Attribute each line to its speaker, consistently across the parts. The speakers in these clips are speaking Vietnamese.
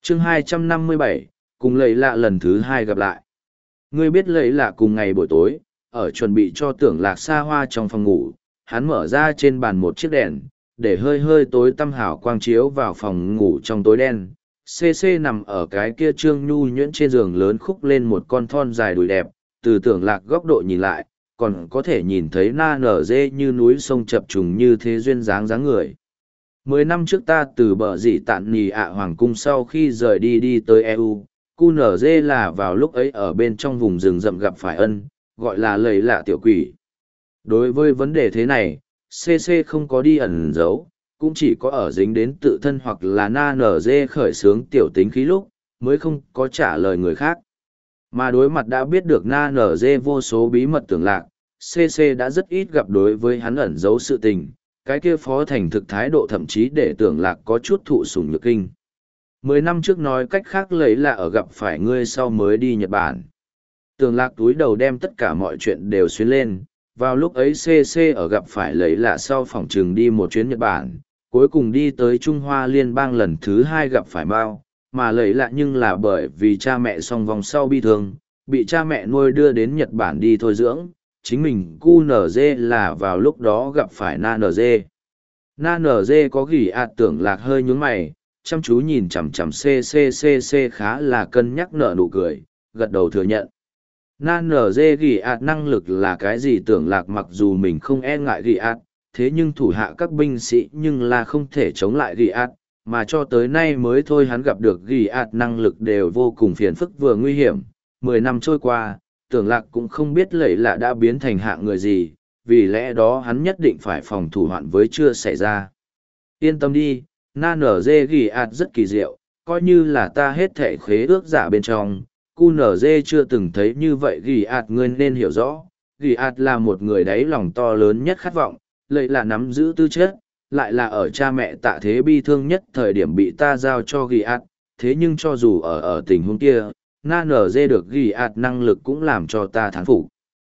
Speaker 1: Chương 257, cùng Lầy Lạ lần thứ hai gặp lại. Ngươi biết Lầy Lạ cùng ngày buổi tối, ở chuẩn bị cho Tưởng Lạc xa hoa trong phòng ngủ, hắn mở ra trên bàn một chiếc đèn, để hơi hơi tối tăm hào quang chiếu vào phòng ngủ trong tối đen. CC nằm ở cái kia trương nhu nhuyễn trên giường lớn khúc lên một con thon dài đùi đẹp, từ Tưởng Lạc góc độ nhìn lại, còn có thể nhìn thấy na nở dê như núi sông chập trùng như thế duyên dáng người. 10 năm trước ta từ bờ dị tạn nì ạ hoàng cung sau khi rời đi tới EU, cu nở dê là vào lúc ấy ở bên trong vùng rừng rậm gặp phải ân, gọi là Lầy Lạ tiểu quỷ. Đối với vấn đề thế này, CC không có đi ẩn giấu, cũng chỉ có ở dính đến tự thân hoặc là na nở dê khởi xướng tiểu tính khí lúc, mới không có trả lời người khác. Mà đối mặt đã biết được na nở dê vô số bí mật Tưởng Lạc, CC đã rất ít gặp đối với hắn ẩn giấu sự tình, cái kia phó thành thực thái độ thậm chí để Tưởng Lạc có chút thụ sủng nhược kinh. 10 năm trước nói cách khác Lầy Lạ ở gặp phải ngươi sau mới đi Nhật Bản. Tưởng Lạc túi đầu đem tất cả mọi chuyện đều xuyến lên, vào lúc ấy CC ở gặp phải Lầy Lạ sau phỏng trừng đi một chuyến Nhật Bản, cuối cùng đi tới Trung Hoa Liên bang lần thứ 2 gặp phải Mao, mà Lầy Lạ nhưng là bởi vì cha mẹ song vòng sau bi thương, bị cha mẹ nuôi đưa đến Nhật Bản đi thôi dưỡng, chính mình QNZ là vào lúc đó gặp phải NaNZ. NaNZ có gỉ Tưởng Lạc hơi nhướng mày, chăm chú nhìn chằm chằm CCCC khá là cân nhắc nở nụ cười, gật đầu thừa nhận. NaNZ gỉ năng lực là cái gì Tưởng Lạc mặc dù mình không e ngại gỉ thế nhưng thủ hạ các binh sĩ nhưng là không thể chống lại gỉ mà cho tới nay mới thôi hắn gặp được gỉ năng lực đều vô cùng phiền phức vừa nguy hiểm. 10 năm trôi qua, Tưởng Lạc cũng không biết Lầy Lạ đã biến thành hạng người gì, vì lẽ đó hắn nhất định phải phòng thủ hoạn với chưa xảy ra. Yên tâm đi, NaNZ gỉ rất kỳ diệu, coi như là ta hết thể khế ước giả bên trong, QNZ chưa từng thấy như vậy gỉ ngươi nên hiểu rõ, gỉ là một người đáy lòng to lớn nhất khát vọng, Lầy Lạ nắm giữ tư chất, lại là ở cha mẹ tạ thế bi thương nhất thời điểm bị ta giao cho gỉ thế nhưng cho dù ở tình huống kia, NaNZ được ghi năng lực cũng làm cho ta thán phục.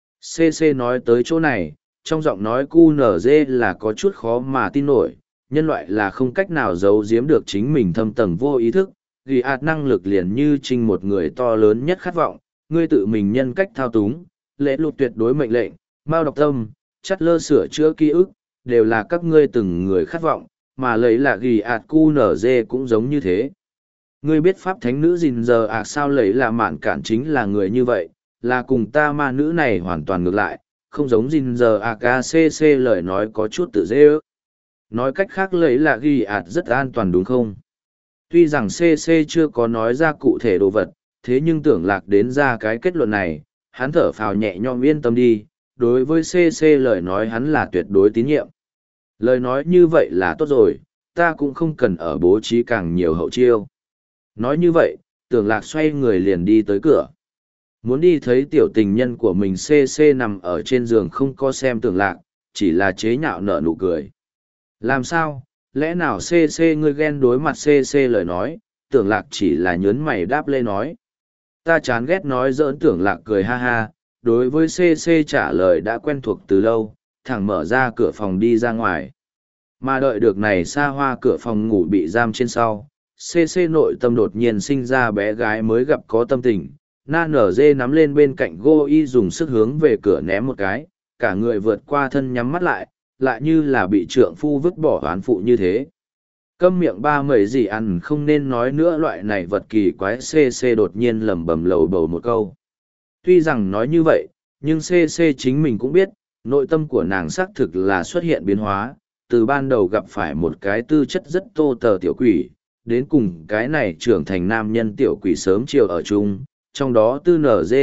Speaker 1: CC nói tới chỗ này, trong giọng nói QNZ là có chút khó mà tin nổi, nhân loại là không cách nào giấu giếm được chính mình thâm tầng vô ý thức, ghi năng lực liền như trinh một người to lớn nhất khát vọng, ngươi tự mình nhân cách thao túng, lễ luật tuyệt đối mệnh lệnh, mao đọc tâm, chắt lơ sửa chữa ký ức, đều là các ngươi từng người khát vọng, mà lấy là ghi QNZ cũng giống như thế. Ngươi biết pháp thánh nữ gìn giờ sao Lầy Lạ mạn cản chính là người như vậy, là cùng ta ma nữ này hoàn toàn ngược lại, không giống gìn giờ KCC lời nói có chút tự dễ ước. Nói cách khác Lầy Lạ ghi rất an toàn đúng không? Tuy rằng CC chưa có nói ra cụ thể đồ vật, thế nhưng Tưởng Lạc đến ra cái kết luận này, hắn thở phào nhẹ nhõm yên tâm đi, đối với CC lời nói hắn là tuyệt đối tín nhiệm. Lời nói như vậy là tốt rồi, ta cũng không cần ở bố trí càng nhiều hậu chiêu. Nói như vậy, Tưởng Lạc xoay người liền đi tới cửa. Muốn đi thấy tiểu tình nhân của mình CC nằm ở trên giường không có xem Tưởng Lạc, chỉ là chế nhạo nở nụ cười. Làm sao, lẽ nào CC ngươi ghen đối mặt CC lời nói, Tưởng Lạc chỉ là nhớn mày đáp lê nói. Ta chán ghét nói giỡn Tưởng Lạc cười ha ha, đối với CC trả lời đã quen thuộc từ lâu, thẳng mở ra cửa phòng đi ra ngoài. Mà đợi được này xa hoa cửa phòng ngủ bị giam trên sau. CC nội tâm đột nhiên sinh ra bé gái mới gặp có tâm tình, NaNZ nắm lên bên cạnh Goi dùng sức hướng về cửa ném một cái, cả người vượt qua thân nhắm mắt lại, lại như là bị trượng phu vứt bỏ oán phụ như thế. Câm miệng ba mẩy gì ăn không nên nói nữa loại này vật kỳ quái CC đột nhiên lẩm bẩm lầu bầu một câu. Tuy rằng nói như vậy, nhưng CC chính mình cũng biết, nội tâm của nàng xác thực là xuất hiện biến hóa, từ ban đầu gặp phải một cái tư chất rất tô tờ tiểu quỷ. Đến cùng cái này trưởng thành nam nhân tiểu quỷ sớm chiều ở chung, trong đó tư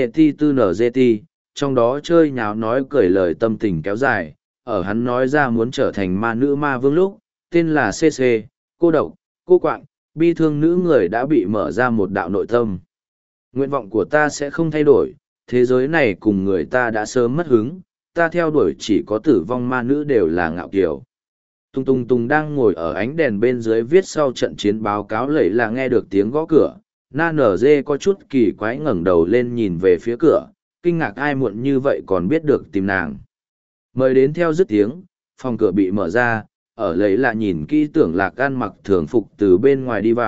Speaker 1: NGT, trong đó chơi nháo nói cười lời tâm tình kéo dài, ở hắn nói ra muốn trở thành ma nữ ma vương lúc, tên là CC, cô độc, cô quạng, bi thương nữ người đã bị mở ra một đạo nội tâm. Nguyện vọng của ta sẽ không thay đổi, thế giới này cùng người ta đã sớm mất hứng, ta theo đuổi chỉ có tử vong ma nữ đều là ngạo kiều. Tung Tung Tung đang ngồi ở ánh đèn bên dưới viết sau trận chiến báo cáo Lầy Lạ nghe được tiếng gõ cửa, NaNZ có chút kỳ quái ngẩng đầu lên nhìn về phía cửa, kinh ngạc ai muộn như vậy còn biết được tìm nàng. Mời đến theo dứt tiếng, phòng cửa bị mở ra, ở Lầy Lạ nhìn kỹ Tưởng Lạc ăn mặc thường phục từ bên ngoài đi vào,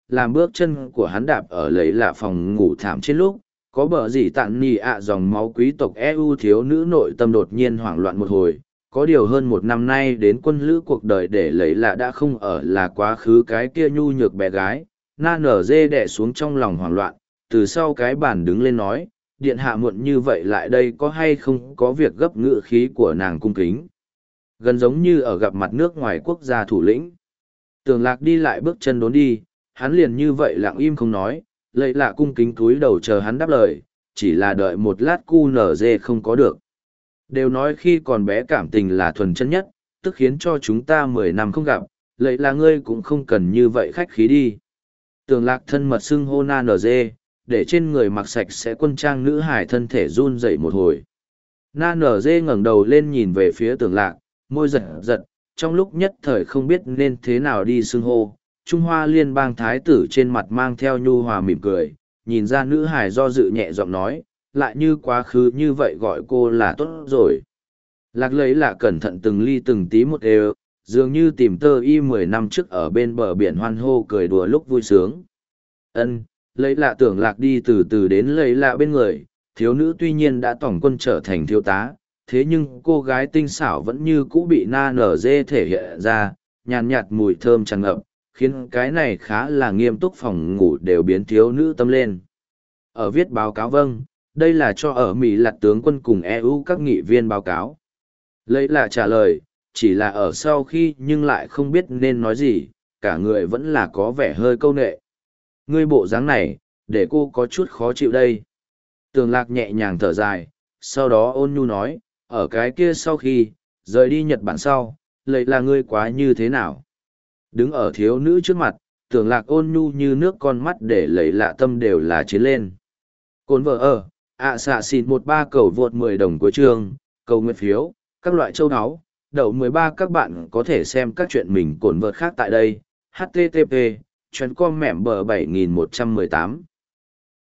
Speaker 1: làm bước chân của hắn đạp ở lấy lạ phòng ngủ thảm trên lúc, có bờ gì tạn nì ạ dòng máu quý tộc EU thiếu nữ nội tâm đột nhiên hoảng loạn một hồi. Có điều hơn một năm nay đến quân lữ cuộc đời để lấy lạ đã không ở là quá khứ cái kia nhu nhược bé gái, na nở dê đẻ xuống trong lòng hoảng loạn, từ sau cái bàn đứng lên nói, điện hạ muộn như vậy lại đây có hay không có việc gấp ngự khí của nàng cung kính. Gần giống như ở gặp mặt nước ngoài quốc gia thủ lĩnh. Tường Lạc đi lại bước chân đốn đi, hắn liền như vậy lặng im không nói, lấy lạ cung kính cúi đầu chờ hắn đáp lời, chỉ là đợi một lát cu nở dê không có được. Đều nói khi còn bé cảm tình là thuần chân nhất, tức khiến cho chúng ta 10 năm không gặp, lấy là ngươi cũng không cần như vậy khách khí đi. Tường Lạc thân mật xưng hô na nở dê, để trên người mặc sạch sẽ quân trang nữ hải thân thể run dậy một hồi. Na nở dê ngẩng đầu lên nhìn về phía Tường Lạc, môi giật giật, trong lúc nhất thời không biết nên thế nào đi xưng hô. Trung Hoa Liên bang thái tử trên mặt mang theo nhu hòa mỉm cười, nhìn ra nữ hải do dự nhẹ giọng nói, lại như quá khứ như vậy gọi cô là tốt rồi. Lạc lấy là cẩn thận từng ly từng tí một đều, dường như tìm tơ y 10 năm trước ở bên bờ biển hoan hô cười đùa lúc vui sướng. Ân, lấy lạ tưởng Lạc đi từ từ đến lấy lạ bên người, thiếu nữ tuy nhiên đã tổng quân trở thành thiếu tá, thế nhưng cô gái tinh xảo vẫn như cũ bị na nở dê thể hiện ra, nhàn nhạt mùi thơm tràn ngập, khiến cái này khá là nghiêm túc phòng ngủ đều biến thiếu nữ tâm lên. Ở viết báo cáo vâng, đây là cho ở Mỹ lạt tướng quân cùng EU các nghị viên báo cáo. Lấy là trả lời, chỉ là ở sau khi nhưng lại không biết nên nói gì, cả người vẫn là có vẻ hơi câu nệ. Ngươi bộ dáng này, để cô có chút khó chịu đây. Tường Lạc nhẹ nhàng thở dài, sau đó ôn nhu nói, ở cái kia sau khi, rời đi Nhật Bản sau, lấy là ngươi quá như thế nào? Đứng ở thiếu nữ trước mặt, Tường Lạc ôn nhu như nước con mắt để lấy lạ tâm đều là chiến lên. Cồn vợ ở, xạ xịt 13 cầu vượt 10 đồng của trường, cầu nguyện phiếu, các loại châu áo, đậu 13 các bạn có thể xem các chuyện mình cồn vợt khác tại đây, http, chuyến com mẹm bờ 7118.